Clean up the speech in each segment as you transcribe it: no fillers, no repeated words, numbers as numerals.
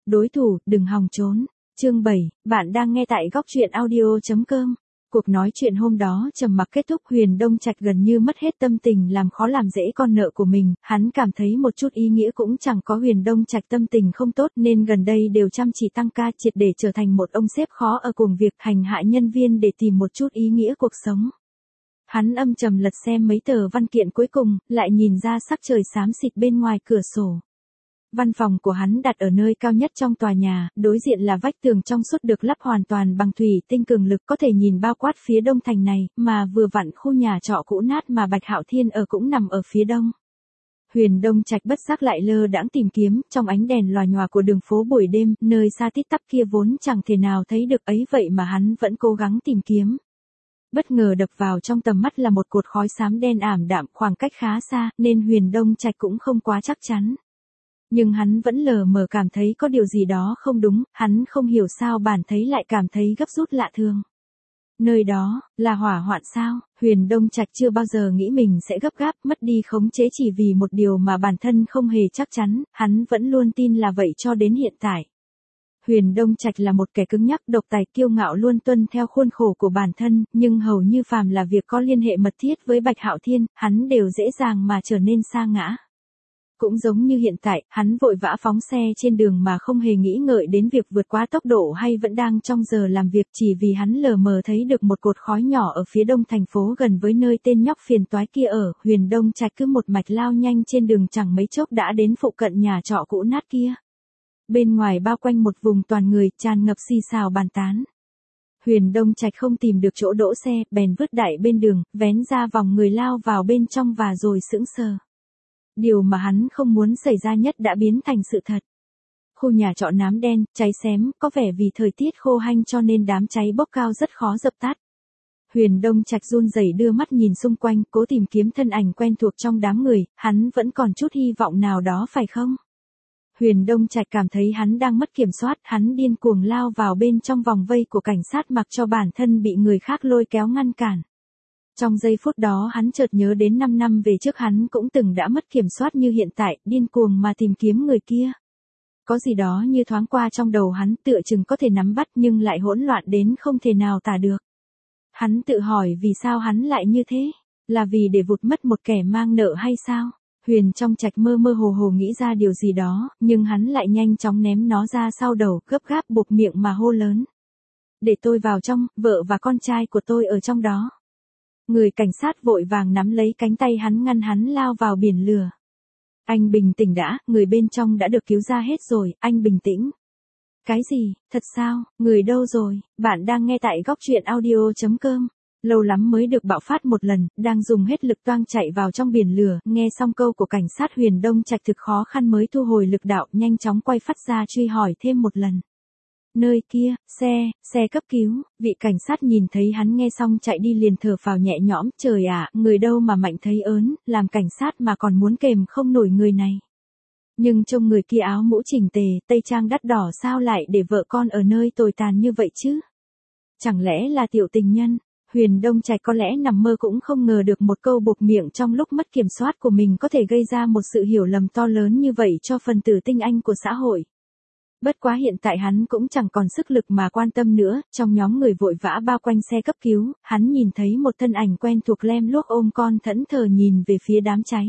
đối thủ, đừng hòng trốn. Chương 7, bạn đang nghe tại góc truyện audio.com. Cuộc nói chuyện hôm đó trầm mặc kết thúc, Huyền Đông Trạch gần như mất hết tâm tình làm khó làm dễ con nợ của mình, hắn cảm thấy một chút ý nghĩa cũng chẳng có. Huyền Đông Trạch tâm tình không tốt nên gần đây đều chăm chỉ tăng ca, triệt để trở thành một ông sếp khó ở cuồng việc hành hạ nhân viên để tìm một chút ý nghĩa cuộc sống. Hắn âm trầm lật xem mấy tờ văn kiện cuối cùng, lại nhìn ra sắc trời xám xịt bên ngoài cửa sổ. Văn phòng của hắn đặt ở nơi cao nhất trong tòa nhà, đối diện là vách tường trong suốt được lắp hoàn toàn bằng thủy tinh cường lực, có thể nhìn bao quát phía đông thành này, mà vừa vặn khu nhà trọ cũ nát mà Bạch Hạo Thiên ở cũng nằm ở phía đông. Huyền Đông Trạch bất giác lại lơ đãng tìm kiếm, trong ánh đèn lòa nhòa của đường phố buổi đêm, nơi xa tít tắp kia vốn chẳng thể nào thấy được ấy vậy mà hắn vẫn cố gắng tìm kiếm. Bất ngờ đập vào trong tầm mắt là một cột khói xám đen ảm đạm, khoảng cách khá xa, nên Huyền Đông Trạch cũng không quá chắc chắn. Nhưng hắn vẫn lờ mờ cảm thấy có điều gì đó không đúng, hắn không hiểu sao bản thấy lại cảm thấy gấp rút lạ thường. Nơi đó, là hỏa hoạn sao? Huyền Đông Trạch chưa bao giờ nghĩ mình sẽ gấp gáp, mất đi khống chế chỉ vì một điều mà bản thân không hề chắc chắn, hắn vẫn luôn tin là vậy cho đến hiện tại. Huyền Đông Trạch là một kẻ cứng nhắc, độc tài, kiêu ngạo, luôn tuân theo khuôn khổ của bản thân, nhưng hầu như phàm là việc có liên hệ mật thiết với Bạch Hạo Thiên, hắn đều dễ dàng mà trở nên sa ngã. Cũng giống như hiện tại, hắn vội vã phóng xe trên đường mà không hề nghĩ ngợi đến việc vượt quá tốc độ hay vẫn đang trong giờ làm việc, chỉ vì hắn lờ mờ thấy được một cột khói nhỏ ở phía đông thành phố gần với nơi tên nhóc phiền toái kia ở. Huyền Đông Trạch cứ một mạch lao nhanh trên đường, chẳng mấy chốc đã đến phụ cận nhà trọ cũ nát kia. Bên ngoài bao quanh một vùng toàn người, tràn ngập xì xào bàn tán. Huyền Đông Trạch không tìm được chỗ đỗ xe, bèn vứt đại bên đường, vén ra vòng người lao vào bên trong và rồi sững sờ. Điều mà hắn không muốn xảy ra nhất đã biến thành sự thật. Khu nhà trọ nám đen, cháy xém, có vẻ vì thời tiết khô hanh cho nên đám cháy bốc cao rất khó dập tắt. Huyền Đông Trạch run rẩy đưa mắt nhìn xung quanh, cố tìm kiếm thân ảnh quen thuộc trong đám người, hắn vẫn còn chút hy vọng nào đó phải không? Huyền Đông Trạch cảm thấy hắn đang mất kiểm soát, hắn điên cuồng lao vào bên trong vòng vây của cảnh sát mặc cho bản thân bị người khác lôi kéo ngăn cản. Trong giây phút đó hắn chợt nhớ đến 5 năm về trước hắn cũng từng đã mất kiểm soát như hiện tại, điên cuồng mà tìm kiếm người kia. Có gì đó như thoáng qua trong đầu hắn, tựa chừng có thể nắm bắt nhưng lại hỗn loạn đến không thể nào tả được. Hắn tự hỏi vì sao hắn lại như thế, là vì để vụt mất một kẻ mang nợ hay sao? Huyền trong Trạch mơ mơ hồ hồ nghĩ ra điều gì đó, nhưng hắn lại nhanh chóng ném nó ra sau đầu, gấp gáp buộc miệng mà hô lớn. Để tôi vào trong, vợ và con trai của tôi ở trong đó. Người cảnh sát vội vàng nắm lấy cánh tay hắn ngăn hắn lao vào biển lửa. Anh bình tĩnh đã, người bên trong đã được cứu ra hết rồi, anh bình tĩnh. Cái gì, thật sao, người đâu rồi? Bạn đang nghe tại góc truyện audio.com. Lâu lắm mới được bạo phát một lần, đang dùng hết lực toang chạy vào trong biển lửa, nghe xong câu của cảnh sát Huyền Đông Trạch thực khó khăn mới thu hồi lực đạo, nhanh chóng quay phát ra truy hỏi thêm một lần. Nơi kia, xe cấp cứu, vị cảnh sát nhìn thấy hắn nghe xong chạy đi liền thở phào nhẹ nhõm, trời ạ, người đâu mà mạnh thấy ớn, làm cảnh sát mà còn muốn kềm không nổi người này. Nhưng trông người kia áo mũ chỉnh tề, tây trang đắt đỏ sao lại để vợ con ở nơi tồi tàn như vậy chứ? Chẳng lẽ là tiểu tình nhân? Huyền Đông Trạch có lẽ nằm mơ cũng không ngờ được một câu buộc miệng trong lúc mất kiểm soát của mình có thể gây ra một sự hiểu lầm to lớn như vậy cho phần tử tinh anh của xã hội. Bất quá hiện tại hắn cũng chẳng còn sức lực mà quan tâm nữa, trong nhóm người vội vã bao quanh xe cấp cứu, hắn nhìn thấy một thân ảnh quen thuộc lem luốc ôm con thẫn thờ nhìn về phía đám cháy.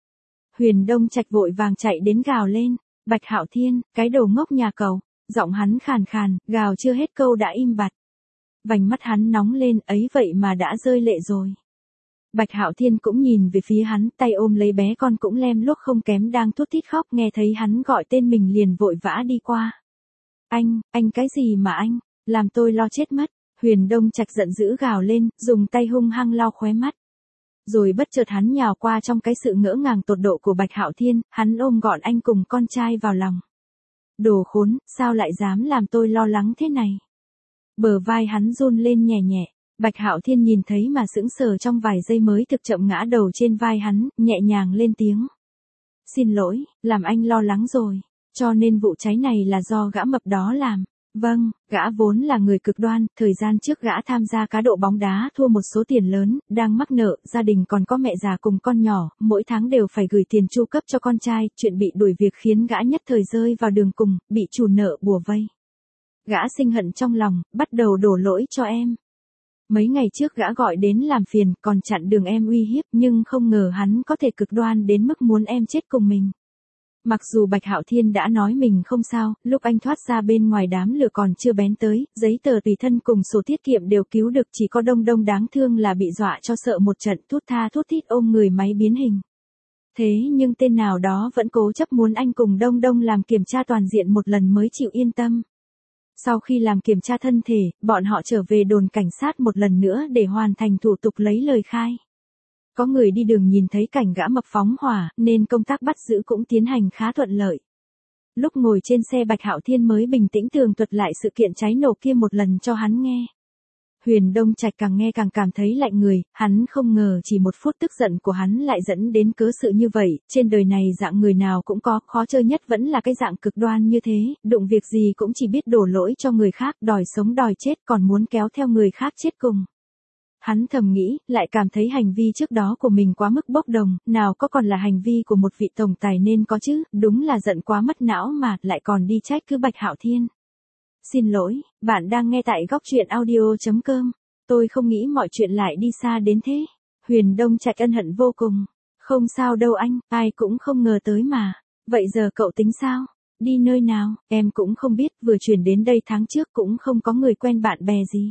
Huyền Đông Trạch vội vàng chạy đến gào lên, Bạch Hạo Thiên, cái đồ ngốc nhà cậu, giọng hắn khàn khàn, gào chưa hết câu đã im bặt. Vành mắt hắn nóng lên, ấy vậy mà đã rơi lệ rồi. Bạch Hạo Thiên cũng nhìn về phía hắn, tay ôm lấy bé con cũng lem luốc không kém đang thút thít khóc, nghe thấy hắn gọi tên mình liền vội vã đi qua. Anh cái gì mà anh, làm tôi lo chết mất. Huyền Đông Trạch giận dữ gào lên, dùng tay hung hăng lau khóe mắt. Rồi bất chợt hắn nhào qua trong cái sự ngỡ ngàng tột độ của Bạch Hạo Thiên, hắn ôm gọn anh cùng con trai vào lòng. Đồ khốn, sao lại dám làm tôi lo lắng thế này? Bờ vai hắn run lên nhẹ nhẹ. Bạch Hạo Thiên nhìn thấy mà sững sờ trong vài giây mới thực chậm ngã đầu trên vai hắn, nhẹ nhàng lên tiếng. Xin lỗi, làm anh lo lắng rồi, cho nên vụ cháy này là do gã mập đó làm. Vâng, gã vốn là người cực đoan, thời gian trước gã tham gia cá độ bóng đá thua một số tiền lớn, đang mắc nợ, gia đình còn có mẹ già cùng con nhỏ, mỗi tháng đều phải gửi tiền chu cấp cho con trai, chuyện bị đuổi việc khiến gã nhất thời rơi vào đường cùng, bị chủ nợ bủa vây. Gã sinh hận trong lòng, bắt đầu đổ lỗi cho em. Mấy ngày trước gã gọi đến làm phiền, còn chặn đường em uy hiếp, nhưng không ngờ hắn có thể cực đoan đến mức muốn em chết cùng mình. Mặc dù Bạch Hạo Thiên đã nói mình không sao, lúc anh thoát ra bên ngoài đám lửa còn chưa bén tới, giấy tờ tùy thân cùng sổ tiết kiệm đều cứu được, chỉ có Đông Đông đáng thương là bị dọa cho sợ một trận, thút tha thút thít ôm người máy biến hình. Thế nhưng tên nào đó vẫn cố chấp muốn anh cùng Đông Đông làm kiểm tra toàn diện một lần mới chịu yên tâm. Sau khi làm kiểm tra thân thể, bọn họ trở về đồn cảnh sát một lần nữa để hoàn thành thủ tục lấy lời khai. Có người đi đường nhìn thấy cảnh gã mập phóng hỏa, nên công tác bắt giữ cũng tiến hành khá thuận lợi. Lúc ngồi trên xe Bạch Hạo Thiên mới bình tĩnh tường thuật lại sự kiện cháy nổ kia một lần cho hắn nghe. Huyền Đông Trạch càng nghe càng cảm thấy lạnh người, hắn không ngờ chỉ một phút tức giận của hắn lại dẫn đến cớ sự như vậy, trên đời này dạng người nào cũng có, khó chơi nhất vẫn là cái dạng cực đoan như thế, đụng việc gì cũng chỉ biết đổ lỗi cho người khác, đòi sống đòi chết còn muốn kéo theo người khác chết cùng. Hắn thầm nghĩ, lại cảm thấy hành vi trước đó của mình quá mức bốc đồng, nào có còn là hành vi của một vị tổng tài nên có chứ, đúng là giận quá mất não mà, lại còn đi trách cứ Bạch Hạo Thiên. Xin lỗi, bạn đang nghe tại góc truyện audio.com. Tôi không nghĩ mọi chuyện lại đi xa đến thế. Huyền Đông Trạch ân hận vô cùng. Không sao đâu anh, ai cũng không ngờ tới mà. Vậy giờ cậu tính sao? Đi nơi nào? Em cũng không biết, vừa chuyển đến đây tháng trước cũng không có người quen bạn bè gì.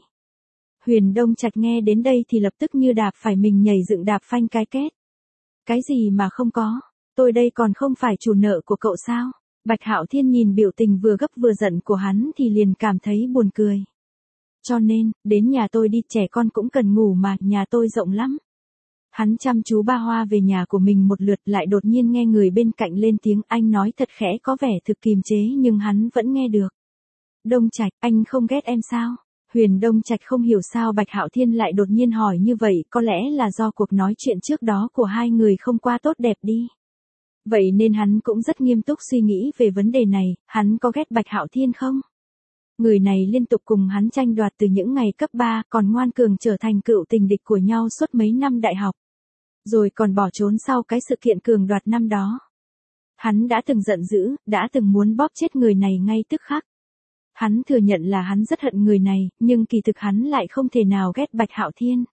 Huyền Đông Trạch nghe đến đây thì lập tức như đạp phải mình nhảy dựng đạp phanh cái két. Cái gì mà không có? Tôi đây còn không phải chủ nợ của cậu sao? Bạch Hạo Thiên nhìn biểu tình vừa gấp vừa giận của hắn thì liền cảm thấy buồn cười. Cho nên, đến nhà tôi đi, trẻ con cũng cần ngủ mà, nhà tôi rộng lắm. Hắn chăm chú ba hoa về nhà của mình một lượt lại đột nhiên nghe người bên cạnh lên tiếng, anh nói thật khẽ có vẻ thực kiềm chế nhưng hắn vẫn nghe được. Đông Trạch, anh không ghét em sao? Huyền Đông Trạch không hiểu sao Bạch Hạo Thiên lại đột nhiên hỏi như vậy, có lẽ là do cuộc nói chuyện trước đó của hai người không qua tốt đẹp đi. Vậy nên hắn cũng rất nghiêm túc suy nghĩ về vấn đề này, hắn có ghét Bạch Hạo Thiên không? Người này liên tục cùng hắn tranh đoạt từ những ngày cấp 3, còn ngoan cường trở thành cựu tình địch của nhau suốt mấy năm đại học. Rồi còn bỏ trốn sau cái sự kiện cường đoạt năm đó. Hắn đã từng giận dữ, đã từng muốn bóp chết người này ngay tức khắc. Hắn thừa nhận là hắn rất hận người này, nhưng kỳ thực hắn lại không thể nào ghét Bạch Hạo Thiên.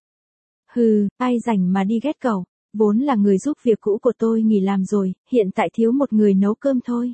Hừ, ai rảnh mà đi ghét cậu, vốn là người giúp việc cũ của tôi nghỉ làm rồi, hiện tại thiếu một người nấu cơm thôi.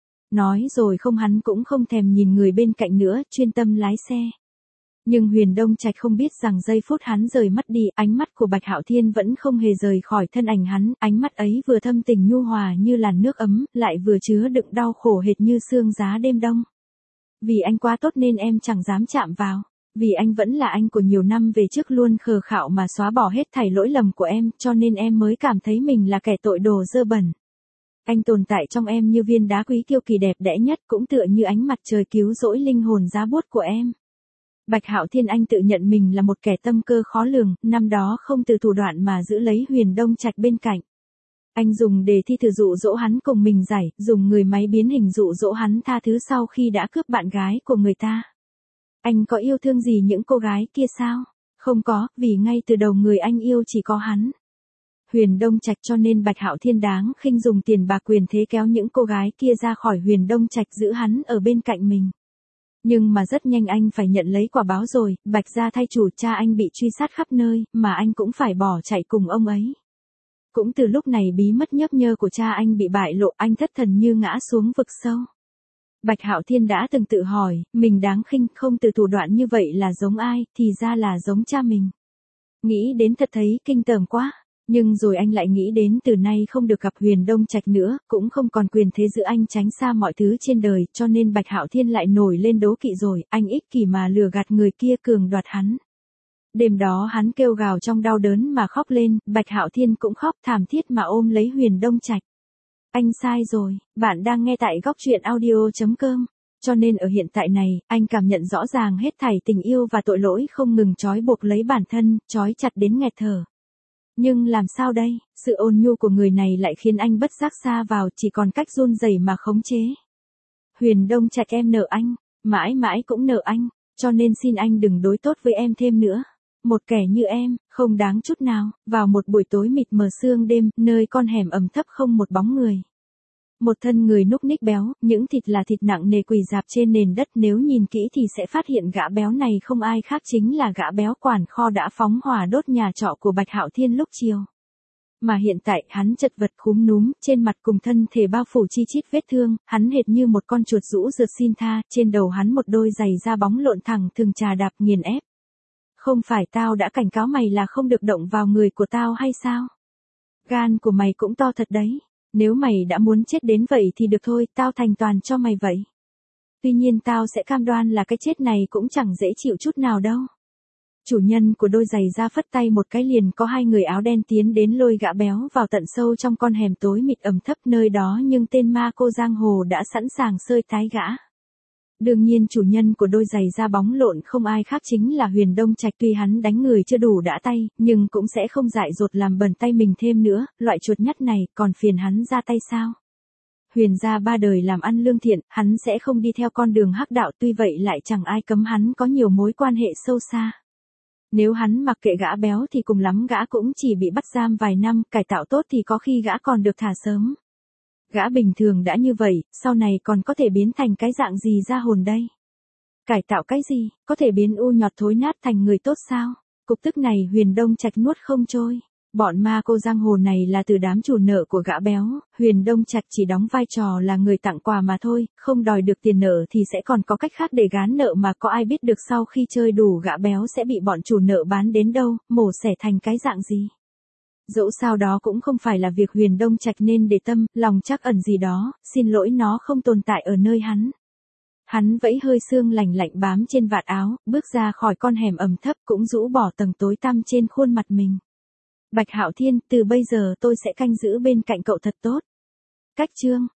Nói rồi không, hắn cũng không thèm nhìn người bên cạnh nữa, chuyên tâm lái xe. Nhưng Huyền Đông Trạch không biết rằng giây phút hắn rời mắt đi, ánh mắt của Bạch Hạo Thiên vẫn không hề rời khỏi thân ảnh hắn, ánh mắt ấy vừa thâm tình nhu hòa như làn nước ấm, lại vừa chứa đựng đau khổ hệt như sương giá đêm đông. Vì anh quá tốt nên em chẳng dám chạm vào. Vì anh vẫn là anh của nhiều năm về trước luôn khờ khạo mà xóa bỏ hết thảy lỗi lầm của em, cho nên em mới cảm thấy mình là kẻ tội đồ dơ bẩn. Anh tồn tại trong em như viên đá quý kiêu kỳ đẹp đẽ nhất, cũng tựa như ánh mặt trời cứu rỗi linh hồn giá buốt của em. Bạch Hạo Thiên anh tự nhận mình là một kẻ tâm cơ khó lường, năm đó không từ thủ đoạn mà giữ lấy Huyền Đông Trạch bên cạnh. Anh dùng đề thi thử dụ dỗ hắn cùng mình giải, dùng người máy biến hình dụ dỗ hắn tha thứ sau khi đã cướp bạn gái của người ta. Anh có yêu thương gì những cô gái kia sao? Không có, vì ngay từ đầu người anh yêu chỉ có hắn. Huyền Đông Trạch, cho nên Bạch Hạo Thiên đáng khinh dùng tiền bạc quyền thế kéo những cô gái kia ra khỏi Huyền Đông Trạch giữ hắn ở bên cạnh mình. Nhưng mà rất nhanh anh phải nhận lấy quả báo rồi, Bạch gia thay chủ cha anh bị truy sát khắp nơi, mà anh cũng phải bỏ chạy cùng ông ấy. Cũng từ lúc này bí mật nhấp nhơ của cha anh bị bại lộ, anh thất thần như ngã xuống vực sâu. Bạch Hạo Thiên đã từng tự hỏi, mình đáng khinh không từ thủ đoạn như vậy là giống ai, thì ra là giống cha mình. Nghĩ đến thật thấy kinh tởm quá, nhưng rồi anh lại nghĩ đến từ nay không được gặp Huyền Đông Trạch nữa, cũng không còn quyền thế giữ anh tránh xa mọi thứ trên đời, cho nên Bạch Hạo Thiên lại nổi lên đố kỵ rồi, anh ích kỷ mà lừa gạt người kia cường đoạt hắn. Đêm đó hắn kêu gào trong đau đớn mà khóc lên, Bạch Hạo Thiên cũng khóc thảm thiết mà ôm lấy Huyền Đông Trạch. Anh sai rồi, bạn đang nghe tại góc truyện audio.com. Cho nên ở hiện tại này, anh cảm nhận rõ ràng hết thảy tình yêu và tội lỗi không ngừng trói buộc lấy bản thân, trói chặt đến nghẹt thở. Nhưng làm sao đây, sự ôn nhu của người này lại khiến anh bất giác xa vào, chỉ còn cách run rẩy mà khống chế. Huyền Đông Trạch, em nợ anh. Mãi mãi cũng nợ anh, cho nên xin anh đừng đối tốt với em thêm nữa. Một kẻ như em, không đáng chút nào, vào một buổi tối mịt mờ sương đêm, nơi con hẻm ẩm thấp không một bóng người. Một thân người núc ních béo, những thịt là thịt nặng nề quỳ rạp trên nền đất, nếu nhìn kỹ thì sẽ phát hiện gã béo này không ai khác chính là gã béo quản kho đã phóng hỏa đốt nhà trọ của Bạch Hạo Thiên lúc chiều. Mà hiện tại hắn chật vật cúm núm, trên mặt cùng thân thể bao phủ chi chít vết thương, hắn hệt như một con chuột rũ rượt xin tha, trên đầu hắn một đôi giày da bóng lộn thẳng thường trà đạp nghiền ép. Không phải tao đã cảnh cáo mày là không được động vào người của tao hay sao? Gan của mày cũng to thật đấy. Nếu mày đã muốn chết đến vậy thì được thôi, tao thành toàn cho mày vậy. Tuy nhiên tao sẽ cam đoan là cái chết này cũng chẳng dễ chịu chút nào đâu. Chủ nhân của đôi giày da phất tay một cái liền có hai người áo đen tiến đến lôi gã béo vào tận sâu trong con hẻm tối mịt ẩm thấp nơi đó, nhưng tên ma cô giang hồ đã sẵn sàng sơi tái gã. Đương nhiên chủ nhân của đôi giày da bóng lộn không ai khác chính là Huyền Đông Trạch, tuy hắn đánh người chưa đủ đã tay, nhưng cũng sẽ không dại dột làm bẩn tay mình thêm nữa, loại chuột nhắt này còn phiền hắn ra tay sao? Huyền gia ba đời làm ăn lương thiện, hắn sẽ không đi theo con đường hắc đạo, tuy vậy lại chẳng ai cấm hắn có nhiều mối quan hệ sâu xa. Nếu hắn mặc kệ gã béo thì cùng lắm gã cũng chỉ bị bắt giam vài năm, cải tạo tốt thì có khi gã còn được thả sớm. Gã bình thường đã như vậy, sau này còn có thể biến thành cái dạng gì ra hồn đây? Cải tạo cái gì, có thể biến u nhọt thối nát thành người tốt sao? Cục tức này Huyền Đông Trạch nuốt không trôi. Bọn ma cô giang hồ này là từ đám chủ nợ của gã béo, Huyền Đông Trạch chỉ đóng vai trò là người tặng quà mà thôi, không đòi được tiền nợ thì sẽ còn có cách khác để gán nợ, mà có ai biết được sau khi chơi đủ gã béo sẽ bị bọn chủ nợ bán đến đâu, mổ xẻ thành cái dạng gì. Dẫu sao đó cũng không phải là việc Huyền Đông Trạch nên để tâm, lòng trắc ẩn gì đó, xin lỗi nó không tồn tại ở nơi hắn. Hắn vẫy hơi sương lạnh lạnh bám trên vạt áo, bước ra khỏi con hẻm ẩm thấp cũng rũ bỏ tầng tối tăm trên khuôn mặt mình. Bạch Hạo Thiên, từ bây giờ tôi sẽ canh giữ bên cạnh cậu thật tốt. Cách chương